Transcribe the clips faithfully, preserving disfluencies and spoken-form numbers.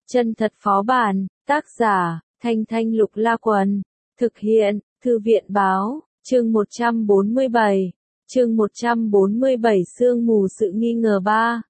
Chân thật phó bản, tác giả, Thanh Thanh Lục La Quần, thực hiện, Thư viện báo, chương một trăm bốn mươi bảy, chương một trăm bốn mươi bảy sương mù sự nghi ngờ ba.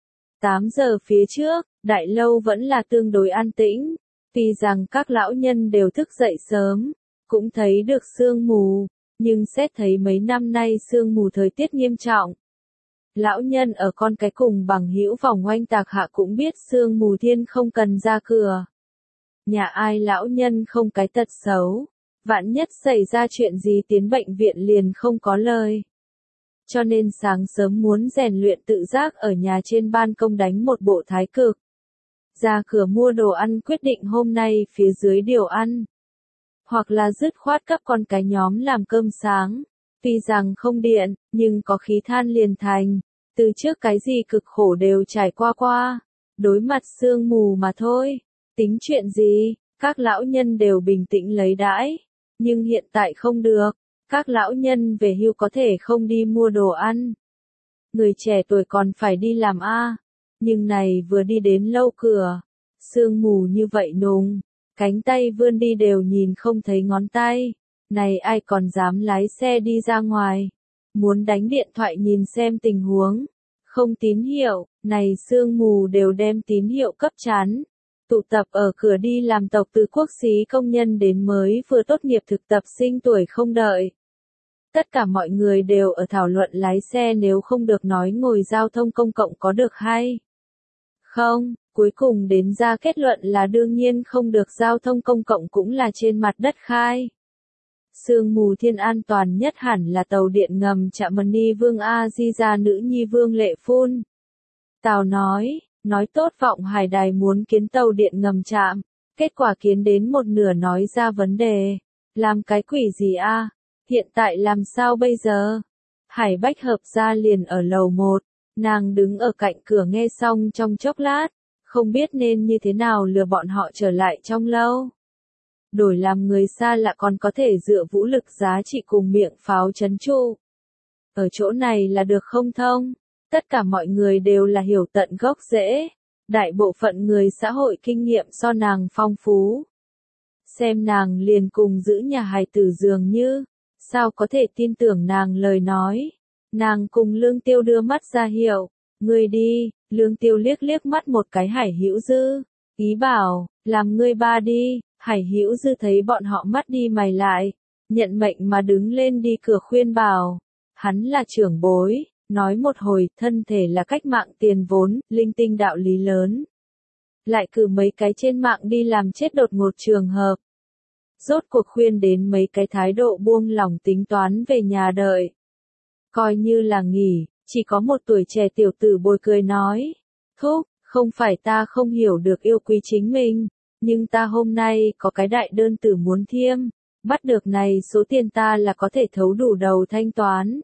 tám giờ phía trước, đại lâu vẫn là tương đối an tĩnh, tuy rằng các lão nhân đều thức dậy sớm, cũng thấy được sương mù, nhưng xét thấy mấy năm nay sương mù thời tiết nghiêm trọng. Lão nhân ở con cái cùng bằng hữu vòng oanh tạc hạ cũng biết sương mù thiên không cần ra cửa. Nhà ai lão nhân không cái tật xấu, vạn nhất xảy ra chuyện gì tiến bệnh viện liền không có lời. Cho nên sáng sớm muốn rèn luyện tự giác ở nhà trên ban công đánh một bộ thái cực. Ra cửa mua đồ ăn quyết định hôm nay phía dưới điều ăn. Hoặc là dứt khoát cấp con cái nhóm làm cơm sáng. Tuy rằng không điện, nhưng có khí than liền thành. Từ trước cái gì cực khổ đều trải qua qua. Đối mặt sương mù mà thôi. Tính chuyện gì, các lão nhân đều bình tĩnh lấy đãi. Nhưng hiện tại không được. Các lão nhân về hưu có thể không đi mua đồ ăn. Người trẻ tuổi còn phải đi làm a. Nhưng này vừa đi đến lâu cửa. Sương mù như vậy nùng. Cánh tay vươn đi đều nhìn không thấy ngón tay. Này ai còn dám lái xe đi ra ngoài. Muốn đánh điện thoại nhìn xem tình huống. Không tín hiệu, này sương mù đều đem tín hiệu cấp chán. Tụ tập ở cửa đi làm tộc từ quốc xí công nhân đến mới vừa tốt nghiệp thực tập sinh tuổi không đợi. Tất cả mọi người đều ở thảo luận lái xe nếu không được nói ngồi giao thông công cộng có được hay không, cuối cùng đến ra kết luận là đương nhiên không được, giao thông công cộng cũng là trên mặt đất khai. Sương mù thiên an toàn nhất hẳn là tàu điện ngầm Trạm Mani Vương A Di Gia nữ nhi Vương Lệ Phun. Tào nói, nói tốt vọng hải đài muốn kiến tàu điện ngầm trạm, kết quả kiến đến một nửa nói ra vấn đề. Làm cái quỷ gì a? Hiện tại làm sao bây giờ? Hải Bách Hợp gia liền ở lầu một, nàng đứng ở cạnh cửa nghe xong trong chốc lát, không biết nên như thế nào lừa bọn họ trở lại trong lâu. Đổi làm người xa lạ còn có thể dựa vũ lực giá trị cùng miệng pháo trấn trụ. Ở chỗ này là được không thông, tất cả mọi người đều là hiểu tận gốc rễ, đại bộ phận người xã hội kinh nghiệm so nàng phong phú. Xem nàng liền cùng giữ nhà hài tử dường như, sao có thể tin tưởng nàng lời nói. Nàng cùng Lương Tiêu đưa mắt ra hiệu, ngươi đi. Lương Tiêu liếc liếc mắt một cái Hải Hữu Dư, ý bảo, làm ngươi ba đi. Hải Hữu Dư thấy bọn họ mắt đi mày lại, nhận mệnh mà đứng lên đi cửa khuyên bảo. Hắn là trưởng bối, nói một hồi, thân thể là cách mạng tiền vốn, linh tinh đạo lý lớn. Lại cử mấy cái trên mạng đi làm chết đột ngột trường hợp. Rốt cuộc khuyên đến mấy cái thái độ buông lỏng tính toán về nhà đợi. Coi như là nghỉ, chỉ có một tuổi trẻ tiểu tử bồi cười nói. Thúc, không phải ta không hiểu được yêu quý chính mình, nhưng ta hôm nay có cái đại đơn tử muốn thiêm, bắt được này số tiền ta là có thể thấu đủ đầu thanh toán.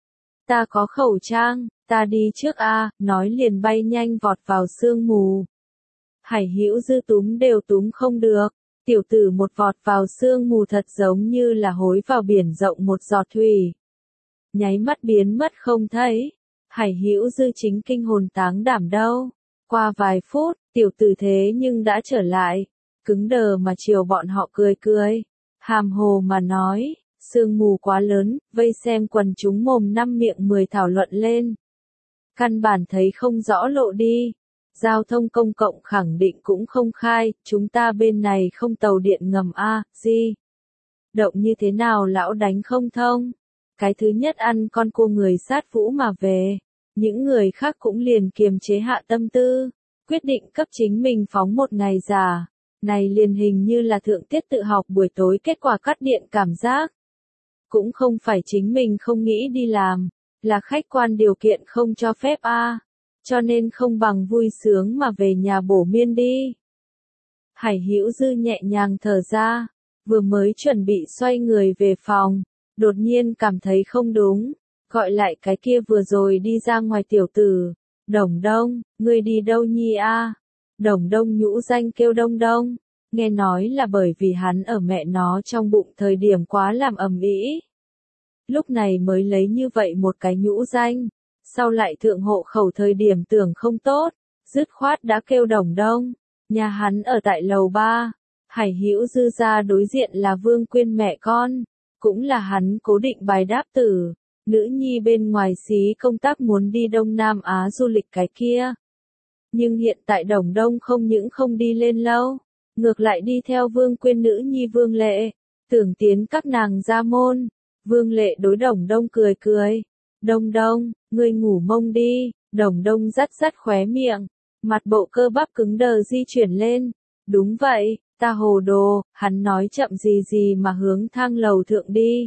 Ta có khẩu trang, ta đi trước a, nói liền bay nhanh vọt vào sương mù. Hải Hữu Dư túm đều túm không được, tiểu tử một vọt vào sương mù thật giống như là hối vào biển rộng một giọt thủy. Nháy mắt biến mất không thấy, Hải Hữu Dư chính kinh hồn táng đảm đâu. Qua vài phút, tiểu tử thế nhưng đã trở lại, cứng đờ mà chiều bọn họ cười cười, hàm hồ mà nói, sương mù quá lớn, vây xem quần chúng mồm năm miệng mười thảo luận lên. Căn bản thấy không rõ lộ đi, giao thông công cộng khẳng định cũng không khai, chúng ta bên này không tàu điện ngầm a, gì? Động như thế nào lão đánh không thông? Cái thứ nhất ăn con cua người sát vũ mà về, những người khác cũng liền kiềm chế hạ tâm tư, quyết định cấp chính mình phóng một ngày giả. Này liền hình như là thượng tiết tự học buổi tối kết quả cắt điện cảm giác. Cũng không phải chính mình không nghĩ đi làm, là khách quan điều kiện không cho phép a, cho nên không bằng vui sướng mà về nhà bổ miên đi. Hải Hữu Dư nhẹ nhàng thở ra, vừa mới chuẩn bị xoay người về phòng, đột nhiên cảm thấy không đúng, gọi lại cái kia vừa rồi đi ra ngoài tiểu tử. Đồng Đông, ngươi đi đâu nhi a? Đồng Đông nhũ danh kêu Đông Đông, nghe nói là bởi vì hắn ở mẹ nó trong bụng thời điểm quá làm ầm ĩ. Lúc này mới lấy như vậy một cái nhũ danh, sau lại thượng hộ khẩu thời điểm tưởng không tốt, dứt khoát đã kêu Đồng Đông. Nhà hắn ở tại lầu ba, Hải Hữu Dư gia đối diện là Vương Quyên mẹ con, cũng là hắn cố định bài đáp tử, nữ nhi bên ngoài xí công tác muốn đi Đông Nam Á du lịch cái kia. Nhưng hiện tại Đồng Đông không những không đi lên lâu, ngược lại đi theo Vương Quyên nữ nhi Vương Lệ, tưởng tiến các nàng gia môn. Vương Lệ đối Đồng Đông cười cười, Đông Đông, ngươi ngủ mông đi, Đồng Đông rắt rắt khóe miệng, mặt bộ cơ bắp cứng đờ di chuyển lên, đúng vậy, ta hồ đồ, hắn nói chậm gì gì mà hướng thang lầu thượng đi.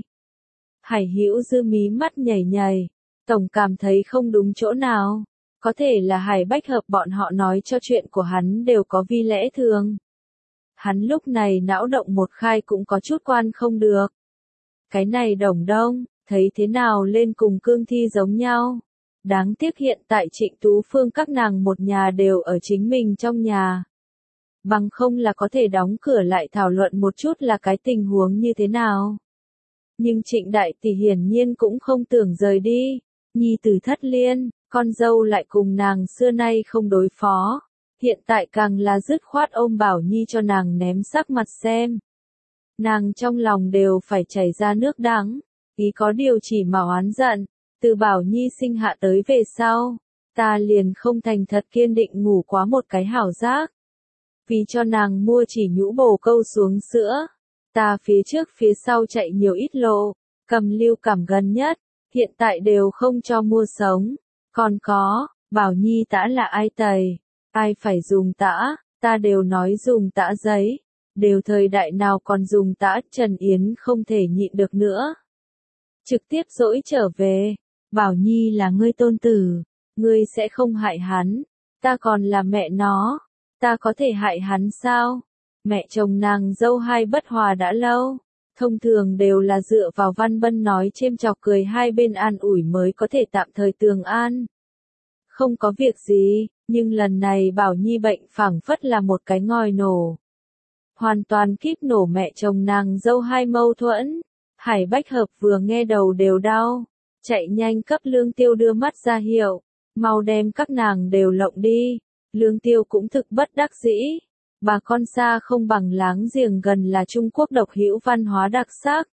Hải Hữu Dư mí mắt nhảy nhảy, tổng cảm thấy không đúng chỗ nào, có thể là Hải Bách Hợp bọn họ nói cho chuyện của hắn đều có vi lẽ thường. Hắn lúc này não động một khai cũng có chút quan không được. Cái này Đồng Đông, thấy thế nào lên cùng cương thi giống nhau. Đáng tiếc hiện tại Trịnh Tú Phương các nàng một nhà đều ở chính mình trong nhà. Bằng không là có thể đóng cửa lại thảo luận một chút là cái tình huống như thế nào. Nhưng Trịnh Đại Tỷ hiển nhiên cũng không tưởng rời đi. Nhi tử thất liên, con dâu lại cùng nàng xưa nay không đối phó. Hiện tại càng là dứt khoát ôm Bảo Nhi cho nàng ném sắc mặt xem. Nàng trong lòng đều phải chảy ra nước đắng, ý có điều chỉ mà oán giận, từ Bảo Nhi sinh hạ tới về sau, ta liền không thành thật kiên định ngủ quá một cái hảo giác. Vì cho nàng mua chỉ nhũ bồ câu xuống sữa, ta phía trước phía sau chạy nhiều ít lộ, cầm lưu cảm gần nhất, hiện tại đều không cho mua sống. Còn có, Bảo Nhi tã là ai tẩy, ai phải dùng tã, ta đều nói dùng tã giấy. Đều thời đại nào còn dùng tã, Trần Yến không thể nhịn được nữa. Trực tiếp dỗi trở về, Bảo Nhi là ngươi tôn tử, ngươi sẽ không hại hắn, ta còn là mẹ nó, ta có thể hại hắn sao? Mẹ chồng nàng dâu hai bất hòa đã lâu, thông thường đều là dựa vào Văn Bân nói chêm chọc cười hai bên an ủi mới có thể tạm thời tường an. Không có việc gì, nhưng lần này Bảo Nhi bệnh phảng phất là một cái ngòi nổ. Hoàn toàn kíp nổ mẹ chồng nàng dâu hai mâu thuẫn. Hải Bách Hợp vừa nghe đầu đều đau, chạy nhanh cấp Lương Tiêu đưa mắt ra hiệu, mau đem các nàng đều lộng đi. Lương Tiêu cũng thực bất đắc dĩ, bà con xa không bằng láng giềng gần là Trung Quốc độc hữu văn hóa đặc sắc.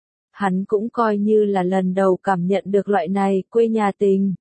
Hắn cũng coi như là lần đầu cảm nhận được loại này quê nhà tình.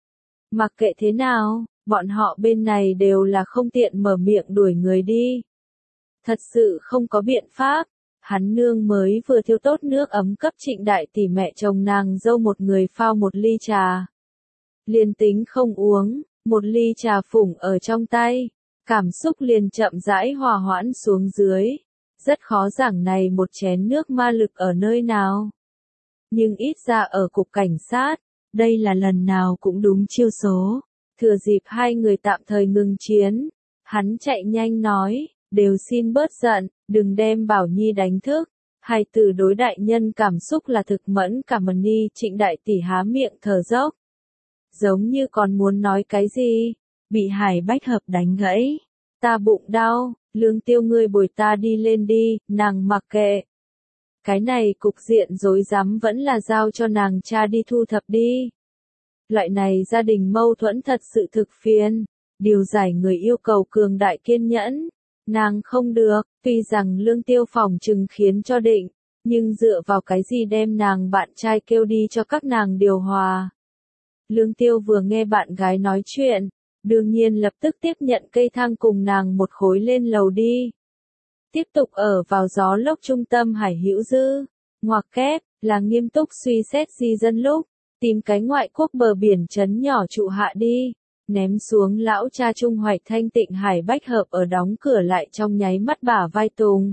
Mặc kệ thế nào, bọn họ bên này đều là không tiện mở miệng đuổi người đi. Thật sự không có biện pháp, hắn nương mới vừa thiêu tốt nước ấm cấp Trịnh Đại Tỷ mẹ chồng nàng dâu một người phao một ly trà. Liền tính không uống, một ly trà phủng ở trong tay, cảm xúc liền chậm rãi hòa hoãn xuống dưới. Rất khó giảng này một chén nước ma lực ở nơi nào. Nhưng ít ra ở cục cảnh sát, đây là lần nào cũng đúng chiêu số. Thừa dịp hai người tạm thời ngừng chiến, hắn chạy nhanh nói. Đều xin bớt giận, đừng đem Bảo Nhi đánh thức. Hai từ đối đại nhân cảm xúc là thực mẫn cảm ơn đi. Trịnh Đại Tỷ há miệng thở dốc, giống như còn muốn nói cái gì, bị Hải Bách Hợp đánh gãy. Ta bụng đau, Lương Tiêu ngươi bồi ta đi lên đi, nàng mặc kệ. Cái này cục diện rối rắm vẫn là giao cho nàng cha đi thu thập đi. Loại này gia đình mâu thuẫn thật sự thực phiền, điều giải người yêu cầu cường đại kiên nhẫn. Nàng không được, tuy rằng Lương Tiêu phòng trừng khiến cho định, nhưng dựa vào cái gì đem nàng bạn trai kêu đi cho các nàng điều hòa. Lương Tiêu vừa nghe bạn gái nói chuyện, đương nhiên lập tức tiếp nhận cây thang cùng nàng một khối lên lầu đi. Tiếp tục ở vào gió lốc trung tâm Hải Hữu Dư, ngoặc kép, là nghiêm túc suy xét di dân lúc, tìm cái ngoại quốc bờ biển trấn nhỏ trụ hạ đi. Ném xuống lão cha Trung Hoạch thanh tịnh Hải Bách Hợp ở đóng cửa lại trong nháy mắt bả vai tùng.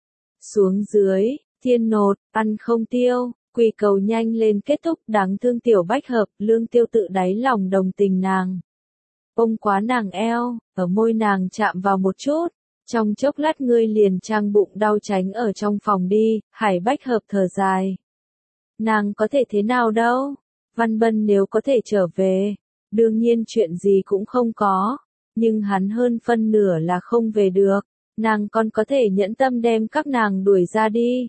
Xuống dưới, thiên nột, ăn không tiêu, quỳ cầu nhanh lên kết thúc đáng thương tiểu Bách Hợp, Lương Tiêu tự đáy lòng đồng tình nàng. Ôm quá nàng eo, ở môi nàng chạm vào một chút, trong chốc lát ngươi liền trang bụng đau tránh ở trong phòng đi, Hải Bách Hợp thở dài. Nàng có thể thế nào đâu, Văn Bân nếu có thể trở về. Đương nhiên chuyện gì cũng không có, nhưng hắn hơn phân nửa là không về được, nàng còn có thể nhẫn tâm đem các nàng đuổi ra đi.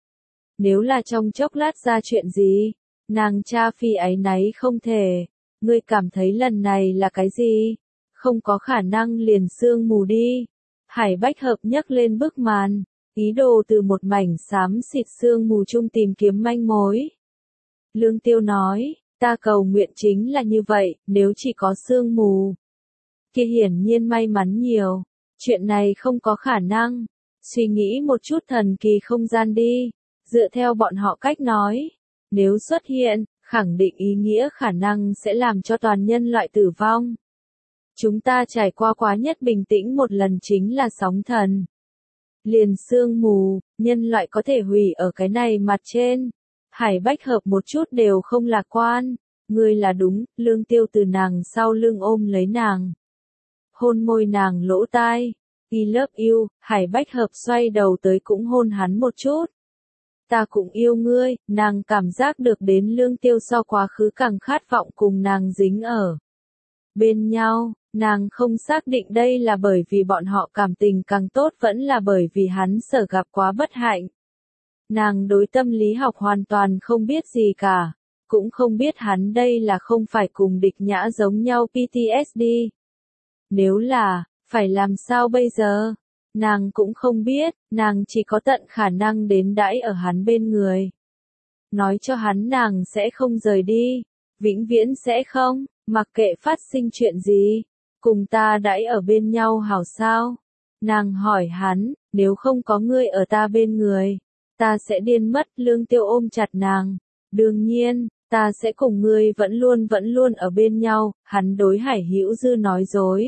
Nếu là trong chốc lát ra chuyện gì, nàng cha phi áy náy không thể, ngươi cảm thấy lần này là cái gì? Không có khả năng liền sương mù đi, Hải Bách Hợp nhấc lên bức màn, ý đồ từ một mảnh xám xịt sương mù chung tìm kiếm manh mối. Lương Tiêu nói, ta cầu nguyện chính là như vậy, nếu chỉ có sương mù. Kia hiển nhiên may mắn nhiều, chuyện này không có khả năng. Suy nghĩ một chút thần kỳ không gian đi, dựa theo bọn họ cách nói, nếu xuất hiện, khẳng định ý nghĩa khả năng sẽ làm cho toàn nhân loại tử vong. Chúng ta trải qua quá nhất bình tĩnh một lần chính là sóng thần. Liền sương mù, nhân loại có thể hủy ở cái này mặt trên. Hải Bách Hợp một chút đều không lạc quan. Ngươi là đúng, Lương Tiêu từ nàng sau lưng ôm lấy nàng. Hôn môi nàng lỗ tai. I love you, Hải Bách Hợp xoay đầu tới cũng hôn hắn một chút. Ta cũng yêu ngươi, nàng cảm giác được đến Lương Tiêu so quá khứ càng khát vọng cùng nàng dính ở bên nhau. Nàng không xác định đây là bởi vì bọn họ cảm tình càng tốt vẫn là bởi vì hắn sở gặp quá bất hạnh. Nàng đối tâm lý học hoàn toàn không biết gì cả, cũng không biết hắn đây là không phải cùng địch nhã giống nhau pê tê ét đê. Nếu là, phải làm sao bây giờ? Nàng cũng không biết, nàng chỉ có tận khả năng đến đãi ở hắn bên người. Nói cho hắn nàng sẽ không rời đi, vĩnh viễn sẽ không, mặc kệ phát sinh chuyện gì. Cùng ta đãi ở bên nhau hảo sao? Nàng hỏi hắn, nếu không có ngươi ở ta bên người, ta sẽ điên mất. Lương Tiêu ôm chặt nàng. Đương nhiên, ta sẽ cùng ngươi vẫn luôn vẫn luôn ở bên nhau. Hắn đối Hải Hữu Dư nói dối.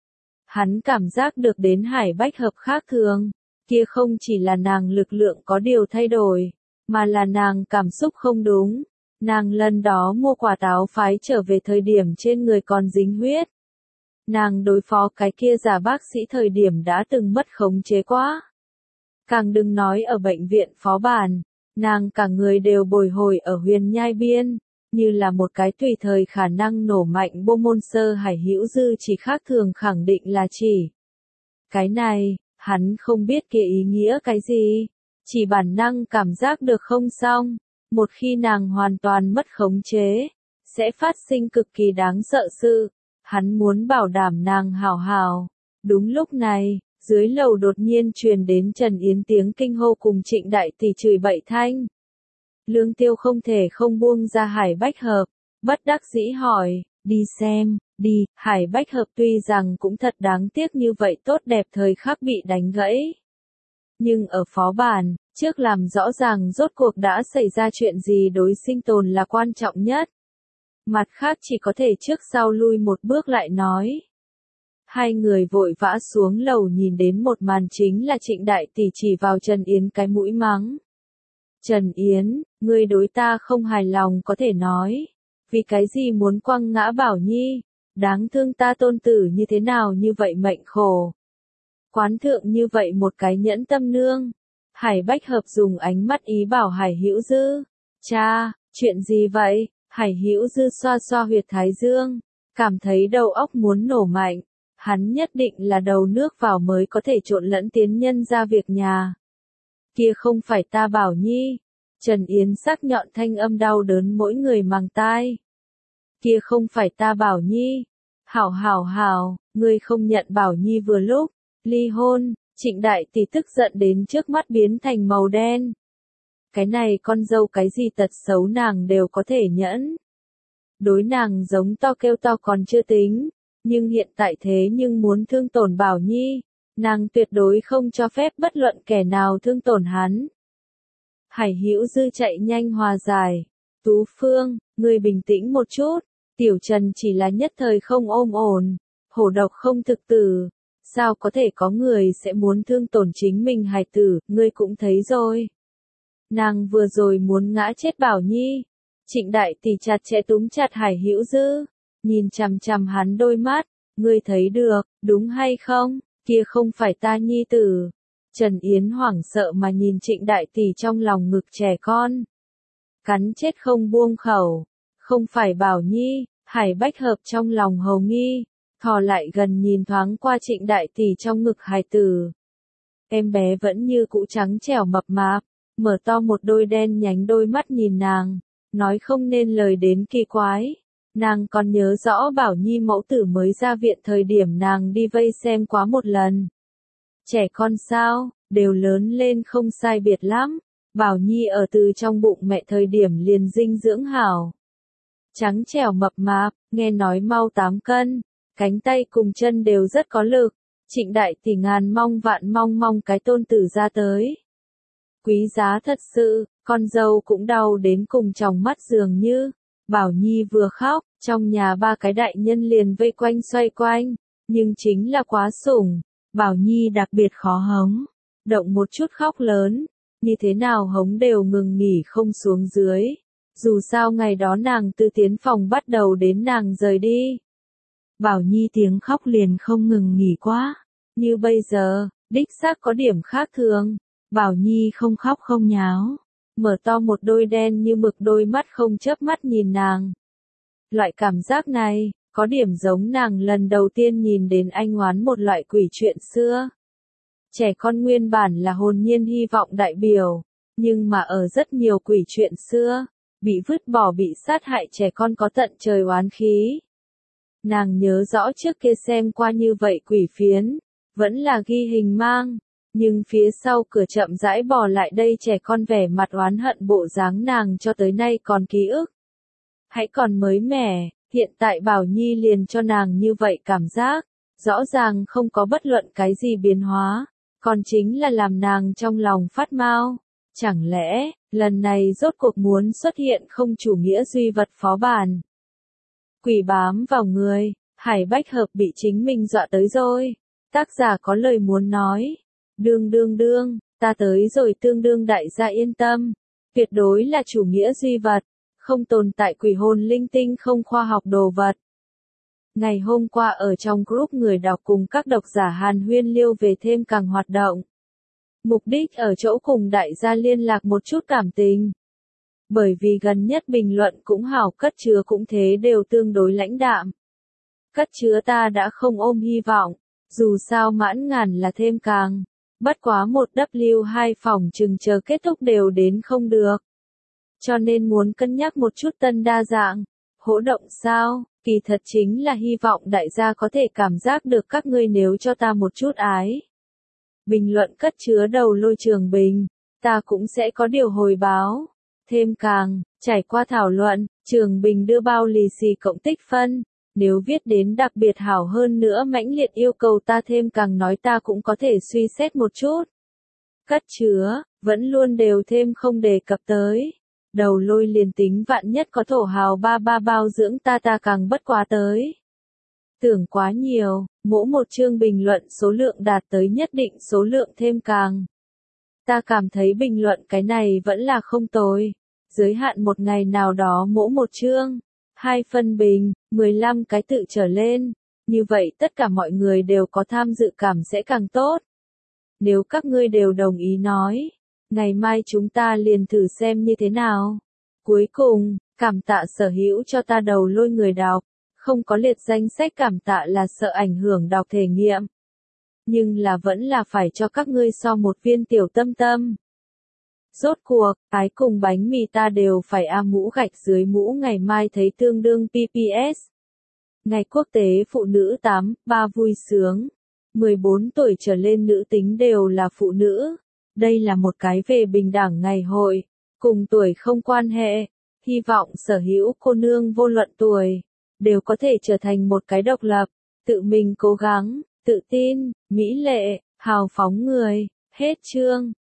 Hắn cảm giác được đến Hải Bách Hợp khác thường. Kia không chỉ là nàng lực lượng có điều thay đổi, mà là nàng cảm xúc không đúng. Nàng lần đó mua quả táo phái trở về thời điểm trên người còn dính huyết. Nàng đối phó cái kia giả bác sĩ thời điểm đã từng mất khống chế quá. Càng đừng nói ở bệnh viện phó bản, nàng cả người đều bồi hồi ở huyền nhai biên, như là một cái tùy thời khả năng nổ mạnh bô môn sơ. Hải Hữu Dư chỉ khác thường khẳng định là chỉ. Cái này, hắn không biết kia ý nghĩa cái gì, chỉ bản năng cảm giác được không xong, một khi nàng hoàn toàn mất khống chế, sẽ phát sinh cực kỳ đáng sợ sự. Hắn muốn bảo đảm nàng hảo hảo. Đúng lúc này, dưới lầu đột nhiên truyền đến Trần Yến tiếng kinh hô cùng Trịnh Đại Tỷ chửi bậy thanh. Lương Tiêu không thể không buông ra Hải Bách Hợp, bất đắc dĩ hỏi, đi xem, đi. Hải Bách Hợp tuy rằng cũng thật đáng tiếc như vậy tốt đẹp thời khắc bị đánh gãy. Nhưng ở phó bản, trước làm rõ ràng rốt cuộc đã xảy ra chuyện gì đối sinh tồn là quan trọng nhất. Mặt khác chỉ có thể trước sau lui một bước lại nói. Hai người vội vã xuống lầu nhìn đến một màn chính là Trịnh Đại Tỷ chỉ vào Trần Yến cái mũi mắng. Trần Yến, ngươi đối ta không hài lòng có thể nói. Vì cái gì muốn quăng ngã Bảo Nhi? Đáng thương ta tôn tử như thế nào như vậy mệnh khổ. Quán thượng như vậy một cái nhẫn tâm nương. Hải Bách Hợp dùng ánh mắt ý bảo Hải Hữu Dư. Cha, chuyện gì vậy? Hải Hữu Dư xoa xoa huyệt thái dương, cảm thấy đầu óc muốn nổ mạnh. Hắn nhất định là đầu nước vào mới có thể trộn lẫn tiến nhân ra việc nhà. Kia không phải ta Bảo Nhi. Trần Yến sắc nhọn thanh âm đau đớn mỗi người màng tai. Kia không phải ta Bảo Nhi. Hảo hảo hảo, ngươi không nhận Bảo Nhi vừa lúc. Ly hôn. Trịnh Đại Tỷ tức giận đến trước mắt biến thành màu đen. Cái này con dâu cái gì tật xấu nàng đều có thể nhẫn. Đối nàng giống to kêu to còn chưa tính, nhưng hiện tại thế nhưng muốn thương tổn Bảo Nhi, nàng tuyệt đối không cho phép bất luận kẻ nào thương tổn hắn. Hải Hữu Dư chạy nhanh hòa giải. Tú Phương, ngươi bình tĩnh một chút, Tiểu Trần chỉ là nhất thời không ôm ổn, hổ độc không thực tử. Sao có thể có người sẽ muốn thương tổn chính mình hài tử, ngươi cũng thấy rồi. Nàng vừa rồi muốn ngã chết Bảo Nhi. Trịnh Đại Tỷ chặt chẽ túm chặt Hải Hữu Dư, nhìn chằm chằm hắn đôi mắt, ngươi thấy được, đúng hay không, kia không phải ta nhi tử. Trần Yến hoảng sợ mà nhìn Trịnh Đại Tỷ trong lòng ngực trẻ con. Cắn chết không buông khẩu, không phải Bảo Nhi. Hải Bách Hợp trong lòng hầu nghi, thò lại gần nhìn thoáng qua Trịnh Đại Tỷ trong ngực hài tử. Em bé vẫn như cũ trắng trẻo mập mạp, mở to một đôi đen nhánh đôi mắt nhìn nàng, nói không nên lời đến kỳ quái. Nàng còn nhớ rõ Bảo Nhi mẫu tử mới ra viện thời điểm nàng đi vây xem quá một lần. Trẻ con sao, đều lớn lên không sai biệt lắm. Bảo Nhi ở từ trong bụng mẹ thời điểm liền dinh dưỡng hảo. Trắng trẻo mập mạp, nghe nói mau tám cân, cánh tay cùng chân đều rất có lực. Trịnh đại tỷ ngàn mong vạn mong mong cái tôn tử ra tới. Quý giá thật sự, con dâu cũng đau đến cùng tròng mắt dường như. Bảo Nhi vừa khóc, trong nhà ba cái đại nhân liền vây quanh xoay quanh, nhưng chính là quá sủng. Bảo Nhi đặc biệt khó hống, động một chút khóc lớn, như thế nào hống đều ngừng nghỉ không xuống dưới. Dù sao ngày đó nàng từ tiến phòng bắt đầu đến nàng rời đi. Bảo Nhi tiếng khóc liền không ngừng nghỉ quá, như bây giờ, đích xác có điểm khác thường. Bảo Nhi không khóc không nháo, mở to một đôi đen như mực đôi mắt không chớp mắt nhìn nàng. Loại cảm giác này, có điểm giống nàng lần đầu tiên nhìn đến anh oán một loại quỷ chuyện xưa. Trẻ con nguyên bản là hồn nhiên hy vọng đại biểu, nhưng mà ở rất nhiều quỷ chuyện xưa, bị vứt bỏ bị sát hại trẻ con có tận trời oán khí. Nàng nhớ rõ trước kia xem qua như vậy quỷ phiến, vẫn là ghi hình mang, nhưng phía sau cửa chậm rãi bỏ lại đây trẻ con vẻ mặt oán hận bộ dáng nàng cho tới nay còn ký ức. Hãy còn mới mẻ, hiện tại Bảo Nhi liền cho nàng như vậy cảm giác, rõ ràng không có bất luận cái gì biến hóa, còn chính là làm nàng trong lòng phát mau. Chẳng lẽ, lần này rốt cuộc muốn xuất hiện không chủ nghĩa duy vật phó bản. Quỷ bám vào người, Hải Bách Hợp bị chính mình dọa tới rồi. Tác giả có lời muốn nói. Đương đương đương, ta tới rồi tương đương đại gia yên tâm. Tuyệt đối là chủ nghĩa duy vật, không tồn tại quỷ hồn linh tinh không khoa học đồ vật. Ngày hôm qua ở trong group người đọc cùng các độc giả hàn huyên liêu về thêm càng hoạt động. Mục đích ở chỗ cùng đại gia liên lạc một chút cảm tình. Bởi vì gần nhất bình luận cũng hảo cất chứa cũng thế đều tương đối lãnh đạm. Cất chứa ta đã không ôm hy vọng, dù sao mãn ngàn là thêm càng. Bất quá một W hai phòng chừng chờ kết thúc đều đến không được. Cho nên muốn cân nhắc một chút tân đa dạng. Hỗ động sao, kỳ thật chính là hy vọng đại gia có thể cảm giác được các ngươi nếu cho ta một chút ái. Bình luận cất chứa đầu lôi Trường Bình, ta cũng sẽ có điều hồi báo. Thêm càng, trải qua thảo luận, Trường Bình đưa bao lì xì cộng tích phân. Nếu viết đến đặc biệt hảo hơn nữa mãnh liệt yêu cầu ta thêm càng nói ta cũng có thể suy xét một chút. Cất chứa, vẫn luôn đều thêm không đề cập tới. Đầu lôi liền tính vạn nhất có thổ hào ba ba bao dưỡng ta ta càng bất quá tới. Tưởng quá nhiều, mỗi một chương bình luận số lượng đạt tới nhất định số lượng thêm càng. Ta cảm thấy bình luận cái này vẫn là không tồi. Giới hạn một ngày nào đó mỗi một chương. Hai phân bình, mười lăm cái tự trở lên. Như vậy tất cả mọi người đều có tham dự cảm sẽ càng tốt. Nếu các ngươi đều đồng ý nói, ngày mai chúng ta liền thử xem như thế nào. Cuối cùng, cảm tạ sở hữu cho ta đầu lôi người đọc. Không có liệt danh sách cảm tạ là sợ ảnh hưởng đọc thể nghiệm. Nhưng là vẫn là phải cho các ngươi so một viên tiểu tâm tâm. Rốt cuộc, ái cùng bánh mì ta đều phải a mũ gạch dưới mũ ngày mai thấy tương đương pê pê ét. Ngày quốc tế phụ nữ tám ba vui sướng. mười bốn tuổi trở lên nữ tính đều là phụ nữ. Đây là một cái về bình đẳng ngày hội. Cùng tuổi không quan hệ. Hy vọng sở hữu cô nương vô luận tuổi. Đều có thể trở thành một cái độc lập. Tự mình cố gắng, tự tin, mỹ lệ, hào phóng người. Hết chương.